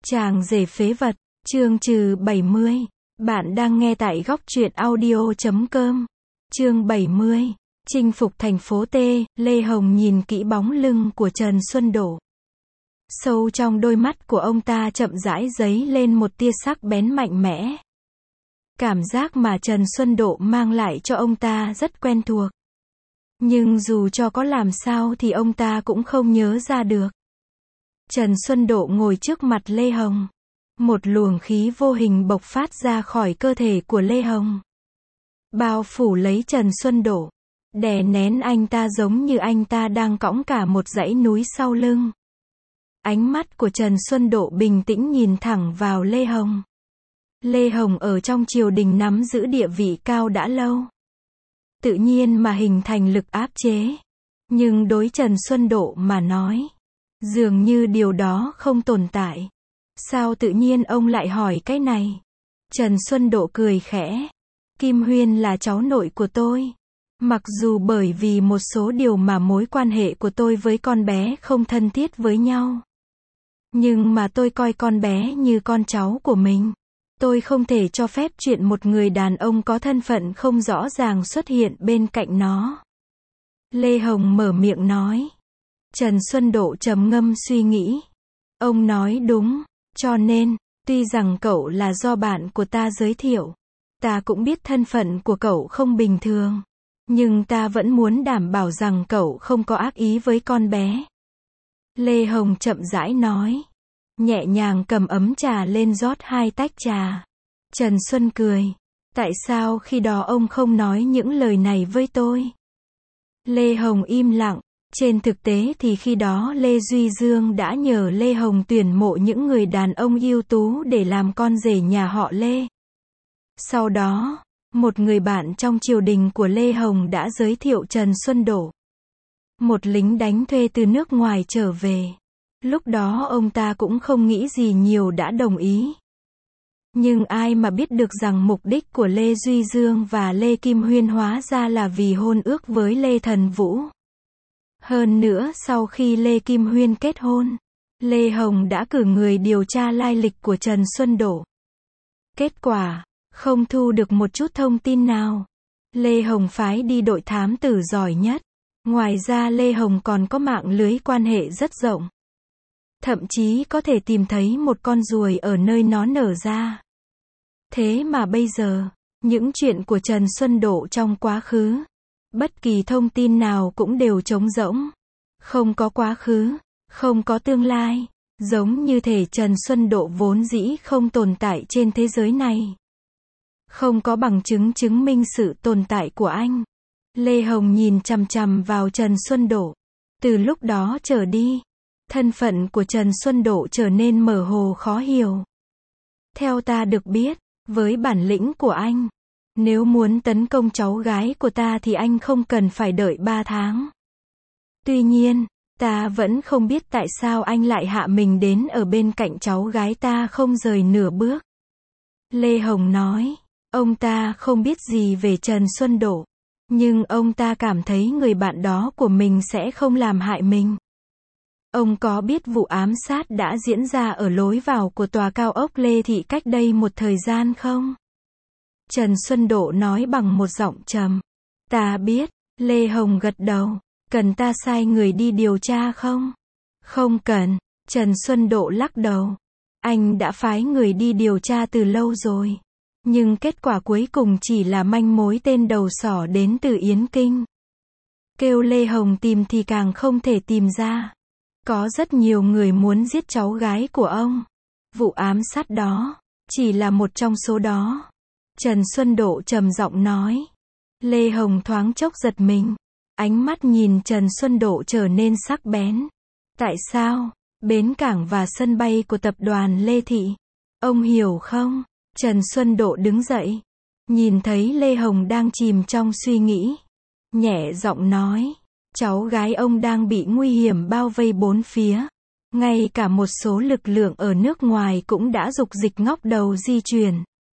Chàng rể phế vật, chương trừ 70. Bạn đang nghe tại góc truyện audio.com. Chương 70. Chinh phục thành phố T. Lê Hồng nhìn kỹ bóng lưng của Trần Xuân Đổ. Sâu trong đôi mắt của ông ta chậm rãi dấy lên một tia sắc bén mạnh mẽ. Cảm giác mà Trần Xuân Độ mang lại cho ông ta rất quen thuộc. Nhưng dù cho có làm sao thì ông ta cũng không nhớ ra được. Trần Xuân Độ ngồi trước mặt Lê Hồng. Một luồng khí vô hình bộc phát ra khỏi cơ thể của Lê Hồng. Bao phủ lấy Trần Xuân Độ. Đè nén anh ta giống như anh ta đang cõng cả một dãy núi sau lưng. Ánh mắt của Trần Xuân Độ bình tĩnh nhìn thẳng vào Lê Hồng. Lê Hồng ở trong triều đình nắm giữ địa vị cao đã lâu. Tự nhiên mà hình thành lực áp chế. Nhưng đối Trần Xuân Độ mà nói, dường như điều đó không tồn tại. Sao tự nhiên ông lại hỏi cái này? Trần Xuân Độ cười khẽ. Kim Huyên là cháu nội của tôi. Mặc dù bởi vì một số điều mà mối quan hệ của tôi với con bé không thân thiết với nhau. Nhưng mà tôi coi con bé như con cháu của mình. Tôi không thể cho phép chuyện một người đàn ông có thân phận không rõ ràng xuất hiện bên cạnh nó. Lê Hồng mở miệng nói. Trần Xuân Độ trầm ngâm suy nghĩ. Ông nói đúng, cho nên, tuy rằng cậu là do bạn của ta giới thiệu, ta cũng biết thân phận của cậu không bình thường, nhưng ta vẫn muốn đảm bảo rằng cậu không có ác ý với con bé. Lê Hồng chậm rãi nói. Nhẹ nhàng cầm ấm trà lên rót 2 tách trà. Trần Xuân cười. Tại sao khi đó ông không nói những lời này với tôi? Lê Hồng im lặng. Trên thực tế thì khi đó Lê Duy Dương đã nhờ Lê Hồng tuyển mộ những người đàn ông ưu tú để làm con rể nhà họ Lê. Sau đó, một người bạn trong triều đình của Lê Hồng đã giới thiệu Trần Xuân Đổ. Một lính đánh thuê từ nước ngoài trở về. Lúc đó ông ta cũng không nghĩ gì nhiều đã đồng ý. Nhưng ai mà biết được rằng mục đích của Lê Duy Dương và Lê Kim Huyên hóa ra là vì hôn ước với Lê Thần Vũ. Hơn nữa sau khi Lê Kim Huyên kết hôn, Lê Hồng đã cử người điều tra lai lịch của Trần Xuân Đổ. Kết quả, không thu được một chút thông tin nào. Lê Hồng phái đi đội thám tử giỏi nhất. Ngoài ra Lê Hồng còn có mạng lưới quan hệ rất rộng. Thậm chí có thể tìm thấy một con ruồi ở nơi nó nở ra. Thế mà bây giờ, những chuyện của Trần Xuân Độ trong quá khứ, bất kỳ thông tin nào cũng đều trống rỗng. Không có quá khứ, không có tương lai, giống như thể Trần Xuân Độ vốn dĩ không tồn tại trên thế giới này. Không có bằng chứng chứng minh sự tồn tại của anh. Lê Hồng nhìn chằm chằm vào Trần Xuân Độ. Từ lúc đó trở đi, thân phận của Trần Xuân Độ trở nên mơ hồ khó hiểu. Theo ta được biết, với bản lĩnh của anh, nếu muốn tấn công cháu gái của ta thì anh không cần phải đợi 3 tháng. Tuy nhiên, ta vẫn không biết tại sao anh lại hạ mình đến ở bên cạnh cháu gái ta không rời nửa bước. Lê Hồng nói, ông ta không biết gì về Trần Xuân Độ, nhưng ông ta cảm thấy người bạn đó của mình sẽ không làm hại mình. Ông có biết vụ ám sát đã diễn ra ở lối vào của tòa cao ốc Lê Thị cách đây một thời gian không? Trần Xuân Độ nói bằng một giọng trầm. Ta biết. Lê Hồng gật đầu. Cần ta sai người đi điều tra không? Không cần. Trần Xuân Độ lắc đầu. Anh đã phái người đi điều tra từ lâu rồi. Nhưng kết quả cuối cùng chỉ là manh mối tên đầu sỏ đến từ Yến Kinh. Kêu Lê Hồng tìm thì càng không thể tìm ra. Có rất nhiều người muốn giết cháu gái của ông. Vụ ám sát đó, chỉ là một trong số đó. Trần Xuân Độ trầm giọng nói. Lê Hồng thoáng chốc giật mình. Ánh mắt nhìn Trần Xuân Độ trở nên sắc bén. Tại sao? Bến cảng và sân bay của tập đoàn Lê Thị. Ông hiểu không? Trần Xuân Độ đứng dậy. Nhìn thấy Lê Hồng đang chìm trong suy nghĩ. Nhẹ giọng nói. Cháu gái ông đang bị nguy hiểm bao vây bốn phía. Ngay cả một số lực lượng ở nước ngoài cũng đã dục dịch ngóc đầu di chuyển.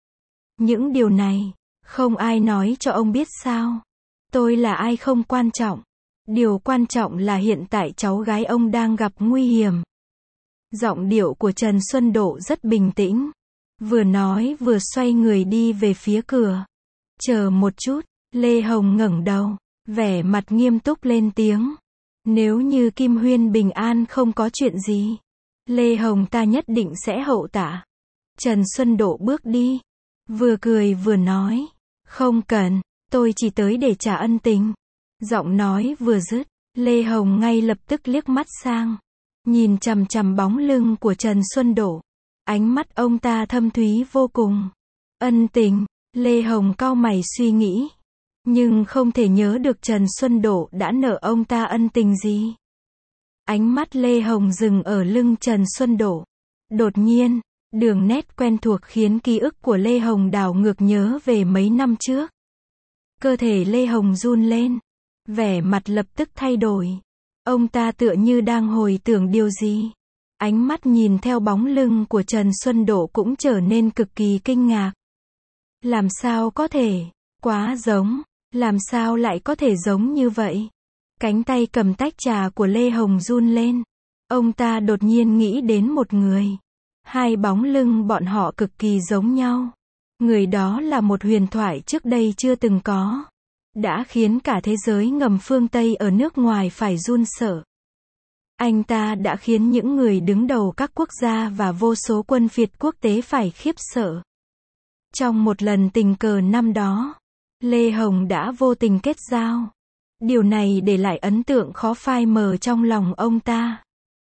Những điều này, không ai nói cho ông biết sao? Tôi là ai không quan trọng. Điều quan trọng là hiện tại cháu gái ông đang gặp nguy hiểm. Giọng điệu của Trần Xuân Độ rất bình tĩnh. Vừa nói vừa xoay người đi về phía cửa. Chờ một chút, Lê Hồng ngẩng đầu, vẻ mặt nghiêm túc lên tiếng. Nếu như Kim Huyên bình an không có chuyện gì, Lê Hồng ta nhất định sẽ hậu tạ. Trần Xuân Độ bước đi, vừa cười vừa nói, không cần, tôi chỉ tới để trả ân tình. Giọng nói vừa dứt, Lê Hồng ngay lập tức liếc mắt sang, nhìn chằm chằm bóng lưng của Trần Xuân Độ. Ánh mắt ông ta thâm thúy vô cùng. Ân tình, Lê Hồng cau mày suy nghĩ, nhưng không thể nhớ được Trần Xuân Độ đã nợ ông ta ân tình gì. Ánh mắt Lê Hồng dừng ở lưng Trần Xuân Độ. Đột nhiên, đường nét quen thuộc khiến ký ức của Lê Hồng đảo ngược nhớ về mấy năm trước. Cơ thể Lê Hồng run lên, vẻ mặt lập tức thay đổi. Ông ta tựa như đang hồi tưởng điều gì. Ánh mắt nhìn theo bóng lưng của Trần Xuân Độ cũng trở nên cực kỳ kinh ngạc. Làm sao có thể? Quá giống. Làm sao lại có thể giống như vậy? Cánh tay cầm tách trà của Lê Hồng run lên. Ông ta đột nhiên nghĩ đến một người. Hai bóng lưng bọn họ cực kỳ giống nhau. Người đó là một huyền thoại trước đây chưa từng có. Đã khiến cả thế giới ngầm phương Tây ở nước ngoài phải run sợ. Anh ta đã khiến những người đứng đầu các quốc gia và vô số quân phiệt quốc tế phải khiếp sợ. Trong một lần tình cờ năm đó, Lê Hồng đã vô tình kết giao. Điều này để lại ấn tượng khó phai mờ trong lòng ông ta.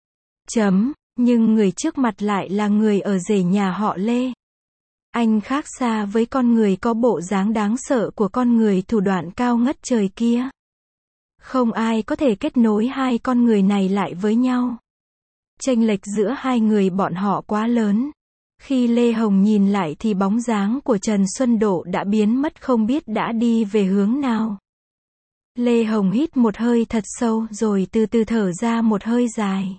Nhưng người trước mặt lại là người ở rể nhà họ Lê. Anh khác xa với con người có bộ dáng đáng sợ của con người thủ đoạn cao ngất trời kia. Không ai có thể kết nối hai con người này lại với nhau. Chênh lệch giữa hai người bọn họ quá lớn. Khi Lê Hồng nhìn lại thì bóng dáng của Trần Xuân Độ đã biến mất không biết đã đi về hướng nào. Lê Hồng hít một hơi thật sâu rồi từ từ thở ra một hơi dài.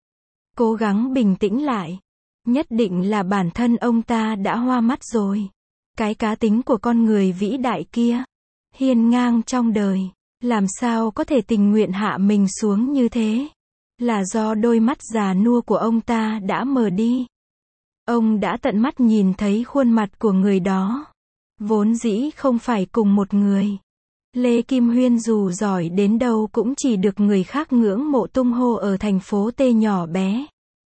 Cố gắng bình tĩnh lại. Nhất định là bản thân ông ta đã hoa mắt rồi. Cái cá tính của con người vĩ đại kia, hiên ngang trong đời, làm sao có thể tình nguyện hạ mình xuống như thế? Là do đôi mắt già nua của ông ta đã mờ đi. Ông đã tận mắt nhìn thấy khuôn mặt của người đó. Vốn dĩ không phải cùng một người. Lê Kim Huyên dù giỏi đến đâu cũng chỉ được người khác ngưỡng mộ tung hô ở thành phố T nhỏ bé.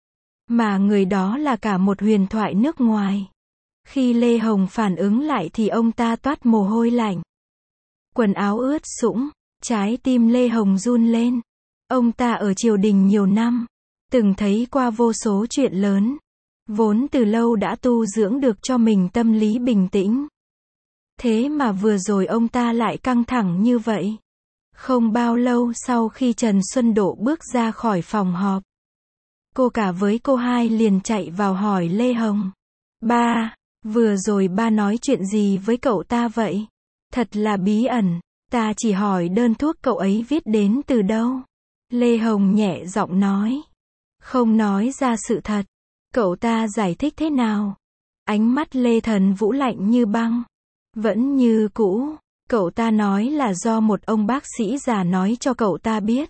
Mà người đó là cả một huyền thoại nước ngoài. Khi Lê Hồng phản ứng lại thì ông ta toát mồ hôi lạnh. Quần áo ướt sũng, trái tim Lê Hồng run lên. Ông ta ở triều đình nhiều năm, từng thấy qua vô số chuyện lớn. Vốn từ lâu đã tu dưỡng được cho mình tâm lý bình tĩnh. Thế mà vừa rồi ông ta lại căng thẳng như vậy. Không bao lâu sau khi Trần Xuân Độ bước ra khỏi phòng họp, cô cả với cô hai liền chạy vào hỏi Lê Hồng. Ba, vừa rồi ba nói chuyện gì với cậu ta vậy? Thật là bí ẩn, ta chỉ hỏi đơn thuốc cậu ấy viết đến từ đâu. Lê Hồng nhẹ giọng nói. Không nói ra sự thật. Cậu ta giải thích thế nào? Ánh mắt Lê Thần Vũ lạnh như băng. Vẫn như cũ, cậu ta nói là do một ông bác sĩ già nói cho cậu ta biết.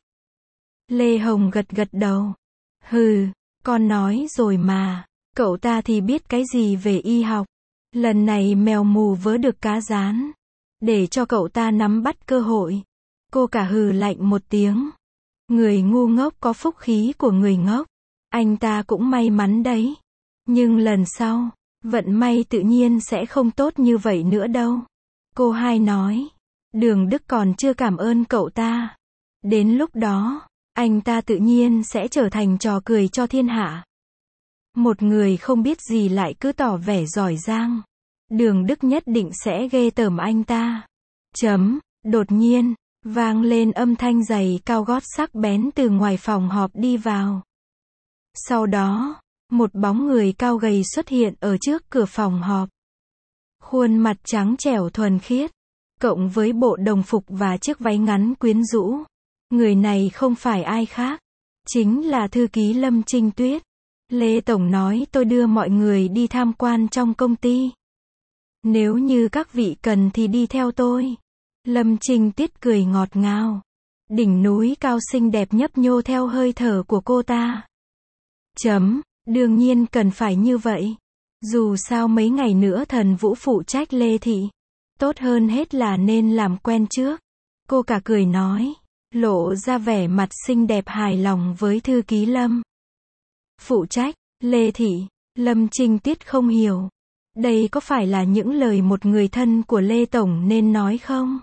Lê Hồng gật gật đầu. Hừ, con nói rồi mà, cậu ta thì biết cái gì về y học. Lần này mèo mù vớ được cá rán. Để cho cậu ta nắm bắt cơ hội. Cô cả hừ lạnh một tiếng. Người ngu ngốc có phúc khí của người ngốc. Anh ta cũng may mắn đấy. Nhưng lần sau, vận may tự nhiên sẽ không tốt như vậy nữa đâu. Cô hai nói. Đường Đức còn chưa cảm ơn cậu ta. Đến lúc đó, anh ta tự nhiên sẽ trở thành trò cười cho thiên hạ. Một người không biết gì lại cứ tỏ vẻ giỏi giang. Đường Đức nhất định sẽ ghê tởm anh ta. Đột nhiên, vang lên âm thanh giày cao gót sắc bén từ ngoài phòng họp đi vào. Sau đó, một bóng người cao gầy xuất hiện ở trước cửa phòng họp. Khuôn mặt trắng trẻo thuần khiết, cộng với bộ đồng phục và chiếc váy ngắn quyến rũ. Người này không phải ai khác, chính là thư ký Lâm Trinh Tuyết. Lê Tổng nói tôi đưa mọi người đi tham quan trong công ty. Nếu như các vị cần thì đi theo tôi. Lâm Trinh Tuyết cười ngọt ngào. Đỉnh núi cao xinh đẹp nhấp nhô theo hơi thở của cô ta. Đương nhiên cần phải như vậy. Dù sao mấy ngày nữa Thần Vũ phụ trách Lê Thị. Tốt hơn hết là nên làm quen trước. Cô cả cười nói, lộ ra vẻ mặt xinh đẹp hài lòng với thư ký Lâm. Phụ trách, Lê Thị, Lâm Trinh Tiết không hiểu. Đây có phải là những lời một người thân của Lê Tổng nên nói không?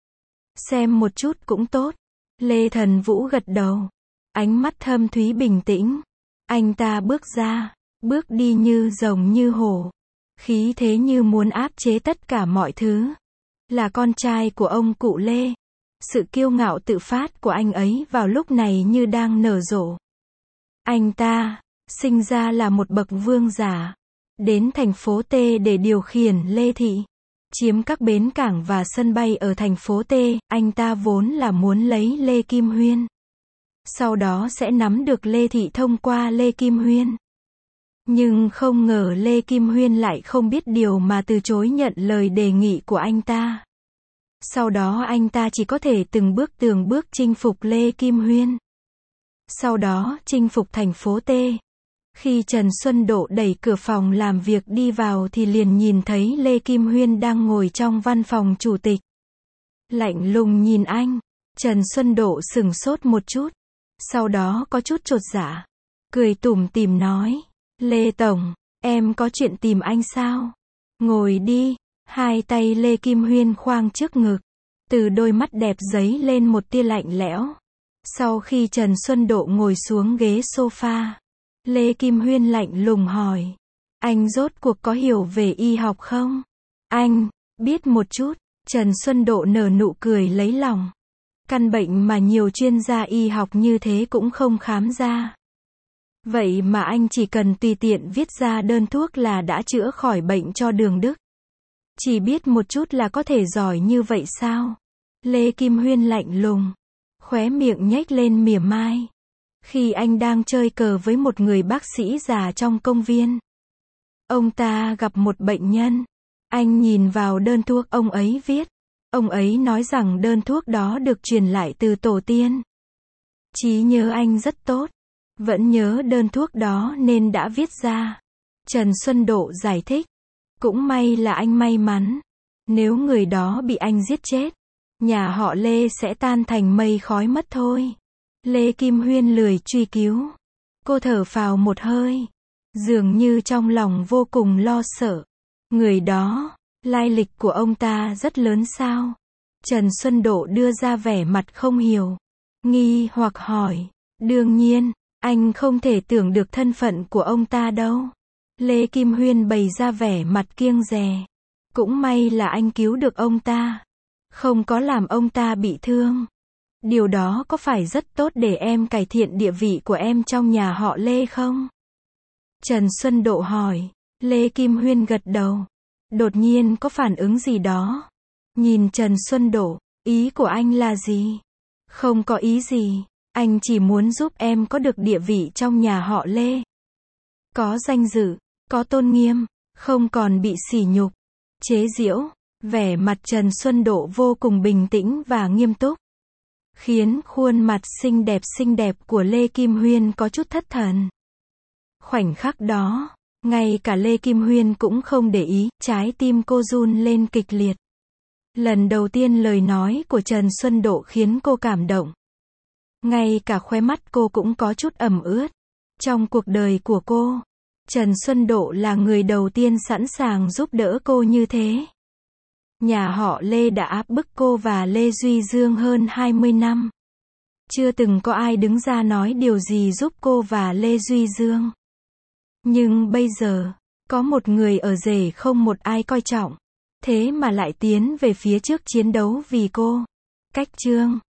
Xem một chút cũng tốt. Lê Thần Vũ gật đầu. Ánh mắt thâm thúy bình tĩnh. Anh ta bước ra, bước đi như rồng như hổ. Khí thế như muốn áp chế tất cả mọi thứ. Là con trai của ông cụ Lê. Sự kiêu ngạo tự phát của anh ấy vào lúc này như đang nở rộ. Anh ta, sinh ra là một bậc vương giả. Đến thành phố T để điều khiển Lê Thị. Chiếm các bến cảng và sân bay ở thành phố T, anh ta vốn là muốn lấy Lê Kim Huyên. Sau đó sẽ nắm được Lê Thị thông qua Lê Kim Huyên. Nhưng không ngờ Lê Kim Huyên lại không biết điều mà từ chối nhận lời đề nghị của anh ta. Sau đó anh ta chỉ có thể từng bước chinh phục Lê Kim Huyên. Sau đó chinh phục thành phố T. Khi Trần Xuân Độ đẩy cửa phòng làm việc đi vào thì liền nhìn thấy Lê Kim Huyên đang ngồi trong văn phòng chủ tịch. Lạnh lùng nhìn anh. Trần Xuân Độ sửng sốt một chút. Sau đó có chút chột dạ. Cười tủm tỉm nói. Lê Tổng, em có chuyện tìm anh sao? Ngồi đi. Hai tay Lê Kim Huyên khoang trước ngực. Từ đôi mắt đẹp giấy lên một tia lạnh lẽo. Sau khi Trần Xuân Độ ngồi xuống ghế sofa. Lê Kim Huyên lạnh lùng hỏi. Anh rốt cuộc có hiểu về y học không? Anh, biết một chút. Trần Xuân Độ nở nụ cười lấy lòng. Căn bệnh mà nhiều chuyên gia y học như thế cũng không khám ra. Vậy mà anh chỉ cần tùy tiện viết ra đơn thuốc là đã chữa khỏi bệnh cho Đường Đức. Chỉ biết một chút là có thể giỏi như vậy sao? Lê Kim Huyên lạnh lùng. Khóe miệng nhếch lên mỉa mai. Khi anh đang chơi cờ với một người bác sĩ già trong công viên. Ông ta gặp một bệnh nhân. Anh nhìn vào đơn thuốc ông ấy viết. Ông ấy nói rằng đơn thuốc đó được truyền lại từ tổ tiên. Trí nhớ anh rất tốt. Vẫn nhớ đơn thuốc đó nên đã viết ra. Trần Xuân Độ giải thích. Cũng may là anh may mắn. Nếu người đó bị anh giết chết, nhà họ Lê sẽ tan thành mây khói mất thôi. Lê Kim Huyên lười truy cứu. Cô thở phào một hơi. Dường như trong lòng vô cùng lo sợ. Người đó, lai lịch của ông ta rất lớn sao? Trần Xuân Độ đưa ra vẻ mặt không hiểu. Nghi hoặc hỏi. Đương nhiên, anh không thể tưởng được thân phận của ông ta đâu. Lê Kim Huyên bày ra vẻ mặt kiêng dè. Cũng may là anh cứu được ông ta. Không có làm ông ta bị thương. Điều đó có phải rất tốt để em cải thiện địa vị của em trong nhà họ Lê không? Trần Xuân Độ hỏi. Lê Kim Huyên gật đầu. Đột nhiên có phản ứng gì đó. Nhìn Trần Xuân Độ, ý của anh là gì? Không có ý gì. Anh chỉ muốn giúp em có được địa vị trong nhà họ Lê. Có danh dự, có tôn nghiêm, không còn bị sỉ nhục, chế giễu. Vẻ mặt Trần Xuân Độ vô cùng bình tĩnh và nghiêm túc. Khiến khuôn mặt xinh đẹp của Lê Kim Huyên có chút thất thần. Khoảnh khắc đó, ngay cả Lê Kim Huyên cũng không để ý, trái tim cô run lên kịch liệt. Lần đầu tiên lời nói của Trần Xuân Độ khiến cô cảm động. Ngay cả khóe mắt cô cũng có chút ẩm ướt. Trong cuộc đời của cô, Trần Xuân Độ là người đầu tiên sẵn sàng giúp đỡ cô như thế. Nhà họ Lê đã áp bức cô và Lê Duy Dương hơn 20 năm. Chưa từng có ai đứng ra nói điều gì giúp cô và Lê Duy Dương. Nhưng bây giờ, có một người ở rể không một ai coi trọng. Thế mà lại tiến về phía trước chiến đấu vì cô. Cách chương